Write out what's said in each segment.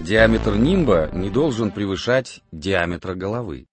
Диаметр нимба не должен превышать диаметра головы.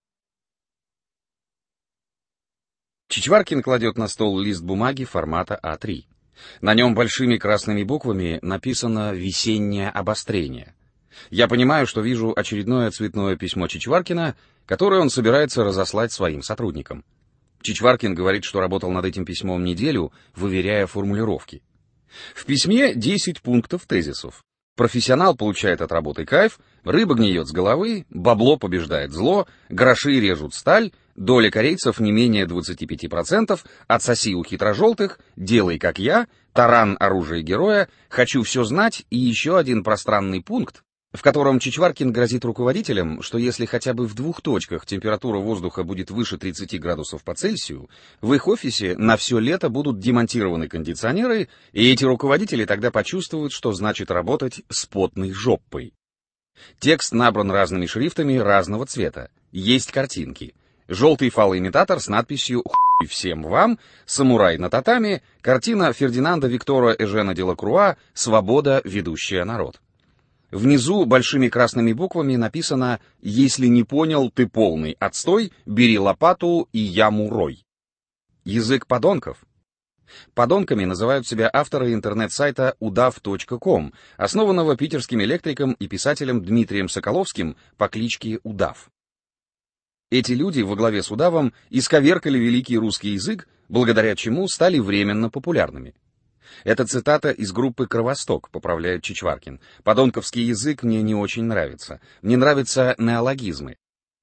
Чичваркин кладет на стол лист бумаги формата А3. На нем большими красными буквами написано «Весеннее обострение». Я понимаю, что вижу очередное цветное письмо Чичваркина, которое он собирается разослать своим сотрудникам. Чичваркин говорит, что работал над этим письмом неделю, выверяя формулировки. В письме 10 пунктов тезисов. Профессионал получает от работы кайф, рыба гниет с головы, бабло побеждает зло, гроши режут сталь, доля корейцев не менее 25%, отсоси у хитрожелтых, делай как я, таран оружие героя, хочу все знать и еще один пространный пункт, в котором Чичваркин грозит руководителям, что если хотя бы в 2 точках температура воздуха будет выше 30 градусов по Цельсию, в их офисе на все лето будут демонтированы кондиционеры, и эти руководители тогда почувствуют, что значит работать с потной жопой. Текст набран разными шрифтами разного цвета. Есть картинки. Желтый фалоимитатор с надписью «Хуй всем вам», самурай на татами, картина Фердинанда Виктора Эжена де Лакруа «Свобода, ведущая народ». Внизу большими красными буквами написано «Если не понял, ты полный отстой, бери лопату и яму рой». Язык подонков. Подонками называют себя авторы интернет-сайта udав.com, основанного питерским электриком и писателем Дмитрием Соколовским по кличке Удав. Эти люди во главе с Удавом исковеркали великий русский язык, благодаря чему стали временно популярными. Это цитата из группы «Кровосток», поправляет Чичваркин. Подонковский язык мне не очень нравится. Мне нравятся неологизмы.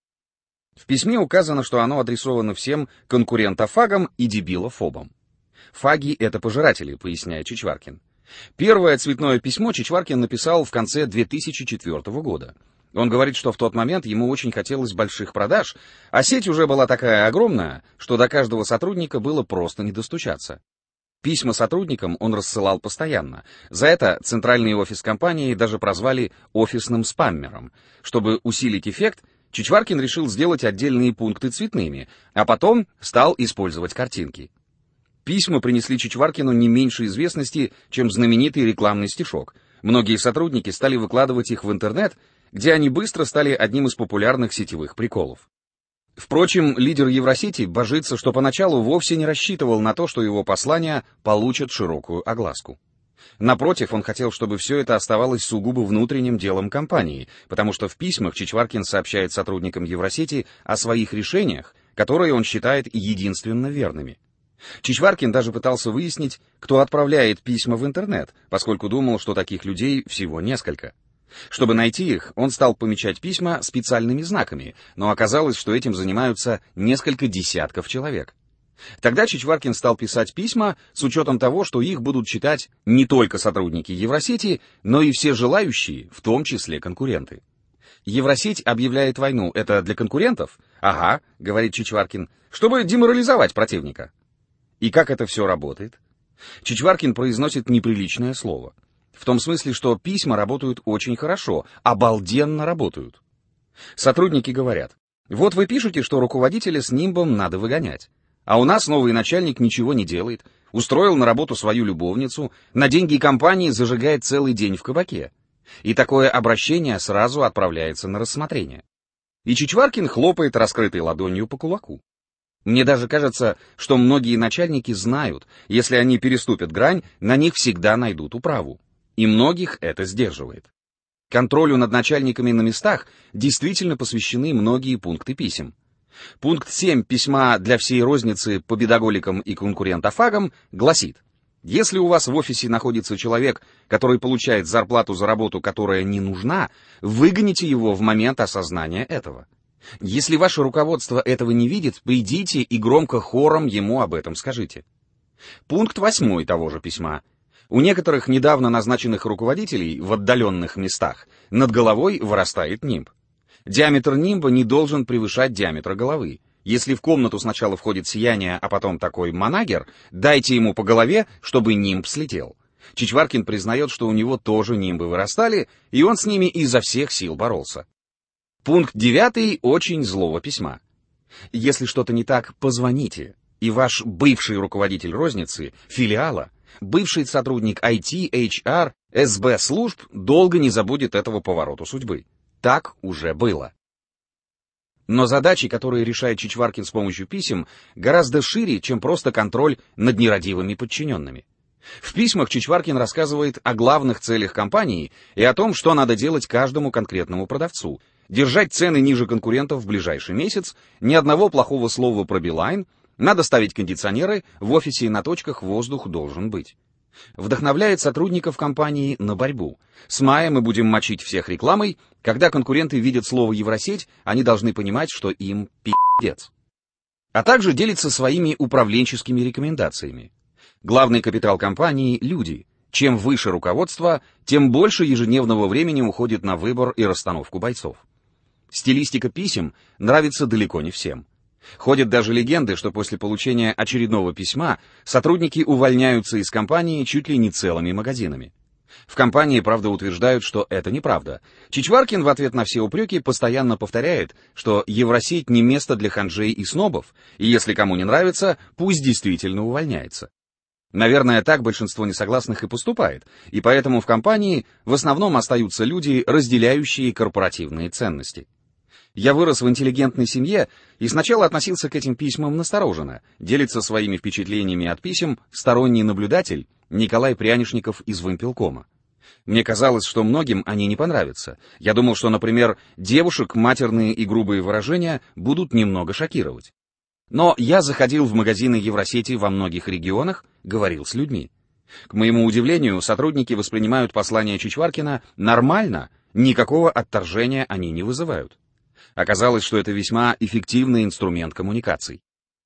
В письме указано, что оно адресовано всем конкурентофагам и дебилофобам. Фаги — это пожиратели, поясняет Чичваркин. Первое цветное письмо Чичваркин написал в конце 2004 года. Он говорит, что в тот момент ему очень хотелось больших продаж, а сеть уже была такая огромная, что до каждого сотрудника было просто не достучаться. Письма сотрудникам он рассылал постоянно. За это центральный офис компании даже прозвали офисным спаммером. Чтобы усилить эффект, Чичваркин решил сделать отдельные пункты цветными, а потом стал использовать картинки. Письма принесли Чичваркину не меньше известности, чем знаменитый рекламный стишок. Многие сотрудники стали выкладывать их в интернет, где они быстро стали одним из популярных сетевых приколов. Впрочем, лидер Евросети божится, что поначалу вовсе не рассчитывал на то, что его послания получат широкую огласку. Напротив, он хотел, чтобы все это оставалось сугубо внутренним делом компании, потому что в письмах Чичваркин сообщает сотрудникам Евросети о своих решениях, которые он считает единственно верными. Чичваркин даже пытался выяснить, кто отправляет письма в интернет, поскольку думал, что таких людей всего несколько. Чтобы найти их, он стал помечать письма специальными знаками, но оказалось, что этим занимаются несколько десятков человек. Тогда Чичваркин стал писать письма с учетом того, что их будут читать не только сотрудники Евросети, но и все желающие, в том числе конкуренты. Евросеть объявляет войну. Это для конкурентов? Ага, говорит Чичваркин, чтобы деморализовать противника. И как это все работает? Чичваркин произносит неприличное слово. В том смысле, что письма работают очень хорошо, обалденно работают. Сотрудники говорят: вот вы пишете, что руководителя с нимбом надо выгонять. А у нас новый начальник ничего не делает, устроил на работу свою любовницу, на деньги компании зажигает целый день в кабаке. И такое обращение сразу отправляется на рассмотрение. И Чичваркин хлопает раскрытой ладонью по кулаку. Мне даже кажется, что многие начальники знают, если они переступят грань, на них всегда найдут управу. И многих это сдерживает. Контролю над начальниками на местах действительно посвящены многие пункты писем. Пункт 7 письма для всей розницы по бедоголикам и конкурентофагам гласит: если у вас в офисе находится человек, который получает зарплату за работу, которая не нужна, выгоните его в момент осознания этого. Если ваше руководство этого не видит, придите и громко хором ему об этом скажите. Пункт 8 того же письма. У некоторых недавно назначенных руководителей в отдаленных местах над головой вырастает нимб. Диаметр нимба не должен превышать диаметра головы. Если в комнату сначала входит сияние, а потом такой манагер, дайте ему по голове, чтобы нимб слетел. Чичваркин признает, что у него тоже нимбы вырастали, и он с ними изо всех сил боролся. Пункт 9 очень злого письма. Если что-то не так, позвоните, и ваш бывший руководитель розницы, филиала, Бывший сотрудник IT, HR, СБ служб долго не забудет этого поворота судьбы. Так уже было. Но задачи, которые решает Чичваркин с помощью писем, гораздо шире, чем просто контроль над нерадивыми подчиненными. В письмах Чичваркин рассказывает о главных целях компании и о том, что надо делать каждому конкретному продавцу. Держать цены ниже конкурентов в ближайший месяц, ни одного плохого слова про Билайн, надо ставить кондиционеры, в офисе и на точках воздух должен быть. Вдохновляет сотрудников компании на борьбу. С мая мы будем мочить всех рекламой. Когда конкуренты видят слово «Евросеть», они должны понимать, что им пи***ец. А также делится своими управленческими рекомендациями. Главный капитал компании — люди. Чем выше руководство, тем больше ежедневного времени уходит на выбор и расстановку бойцов. Стилистика писем нравится далеко не всем. Ходят даже легенды, что после получения очередного письма сотрудники увольняются из компании чуть ли не целыми магазинами. В компании, правда, утверждают, что это неправда. Чичваркин в ответ на все упреки постоянно повторяет, что Евросеть не место для ханжей и снобов, и если кому не нравится, пусть действительно увольняется. Наверное, так большинство несогласных и поступает, и поэтому в компании в основном остаются люди, разделяющие корпоративные ценности. Я вырос в интеллигентной семье и сначала относился к этим письмам настороженно, делится своими впечатлениями от писем сторонний наблюдатель Николай Прянишников из Вымпелкома. Мне казалось, что многим они не понравятся. Я думал, что, например, девушек матерные и грубые выражения будут немного шокировать. Но я заходил в магазины Евросети во многих регионах, говорил с людьми. К моему удивлению, сотрудники воспринимают послание Чичваркина нормально, никакого отторжения они не вызывают. Оказалось, что это весьма эффективный инструмент коммуникаций.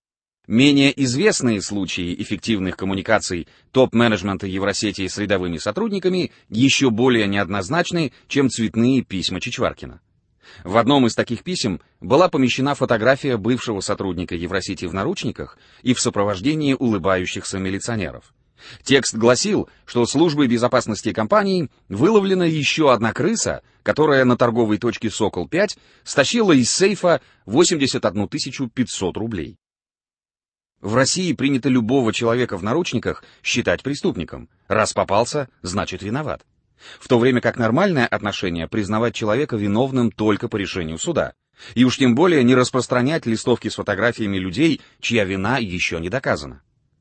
Менее известные случаи эффективных коммуникаций топ-менеджмента Евросети с рядовыми сотрудниками еще более неоднозначны, чем цветные письма Чичваркина. В одном из таких писем была помещена фотография бывшего сотрудника Евросети в наручниках и в сопровождении улыбающихся милиционеров. Текст гласил, что службой безопасности компании выловлена еще одна крыса, которая на торговой точке «Сокол-5» стащила из сейфа 81 500 рублей. В России принято любого человека в наручниках считать преступником. Раз попался, значит виноват. В то время как нормальное отношение признавать человека виновным только по решению суда. И уж тем более не распространять листовки с фотографиями людей, чья вина еще не доказана.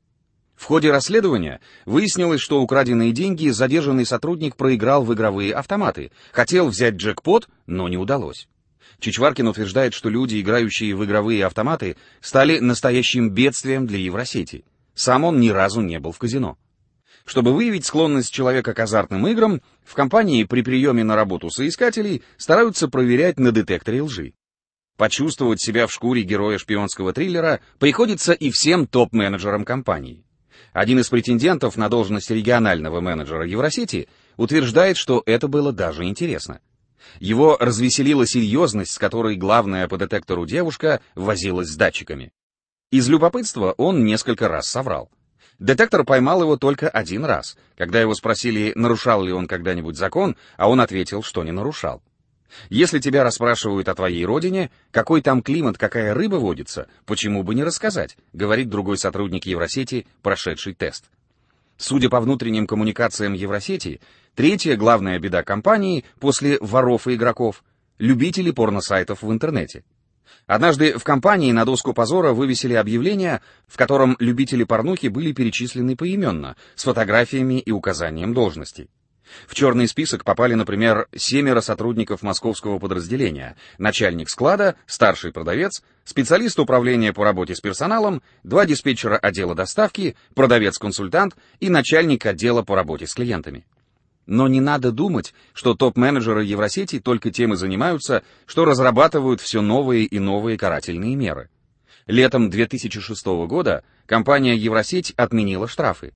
В ходе расследования выяснилось, что украденные деньги задержанный сотрудник проиграл в игровые автоматы, хотел взять джекпот, но не удалось. Чичваркин утверждает, что люди, играющие в игровые автоматы, стали настоящим бедствием для Евросети. Сам он ни разу не был в казино. Чтобы выявить склонность человека к азартным играм, в компании при приеме на работу соискателей стараются проверять на детекторе лжи. Почувствовать себя в шкуре героя шпионского триллера приходится и всем топ-менеджерам компании. Один из претендентов на должность регионального менеджера Евросети утверждает, что это было даже интересно. Его развеселила серьезность, с которой главная по детектору девушка возилась с датчиками. Из любопытства он несколько раз соврал. Детектор поймал его только один раз, когда его спросили, нарушал ли он когда-нибудь закон, а он ответил, что не нарушал. Если тебя расспрашивают о твоей родине, какой там климат, какая рыба водится, почему бы не рассказать, говорит другой сотрудник Евросети, прошедший тест. Судя по внутренним коммуникациям Евросети, третья главная беда компании после воров и игроков — любители порносайтов в интернете. Однажды в компании на доску позора вывесили объявление, в котором любители порнухи были перечислены поименно, с фотографиями и указанием должности. В черный список попали, например, 7 сотрудников московского подразделения, начальник склада, старший продавец, специалист управления по работе с персоналом, 2 диспетчера отдела доставки, продавец-консультант и начальник отдела по работе с клиентами. Но не надо думать, что топ-менеджеры Евросети только тем и занимаются, что разрабатывают все новые и новые карательные меры. Летом 2006 года компания Евросеть отменила штрафы.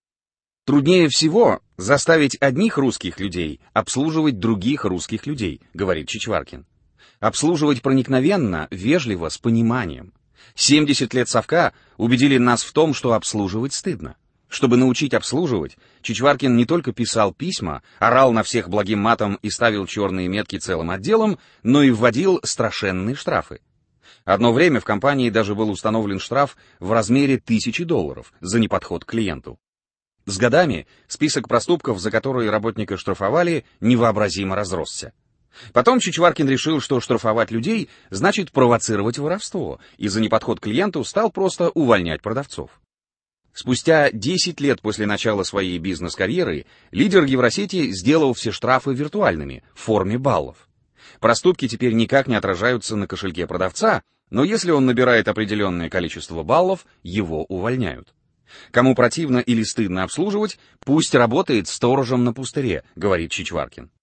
Труднее всего заставить одних русских людей обслуживать других русских людей, говорит Чичваркин. Обслуживать проникновенно, вежливо, с пониманием. 70 лет совка убедили нас в том, что обслуживать стыдно. Чтобы научить обслуживать, Чичваркин не только писал письма, орал на всех благим матом и ставил черные метки целым отделом, но и вводил страшенные штрафы. Одно время в компании даже был установлен штраф в размере $1000 за неподход к клиенту. С годами список проступков, за которые работника штрафовали, невообразимо разросся. Потом Чичваркин решил, что штрафовать людей значит провоцировать воровство, и за неподход к клиенту стал просто увольнять продавцов. Спустя 10 лет после начала своей бизнес-карьеры лидер Евросети сделал все штрафы виртуальными, в форме баллов. Проступки теперь никак не отражаются на кошельке продавца, но если он набирает определенное количество баллов, его увольняют. Кому противно или стыдно обслуживать, пусть работает сторожем на пустыре, говорит Чичваркин.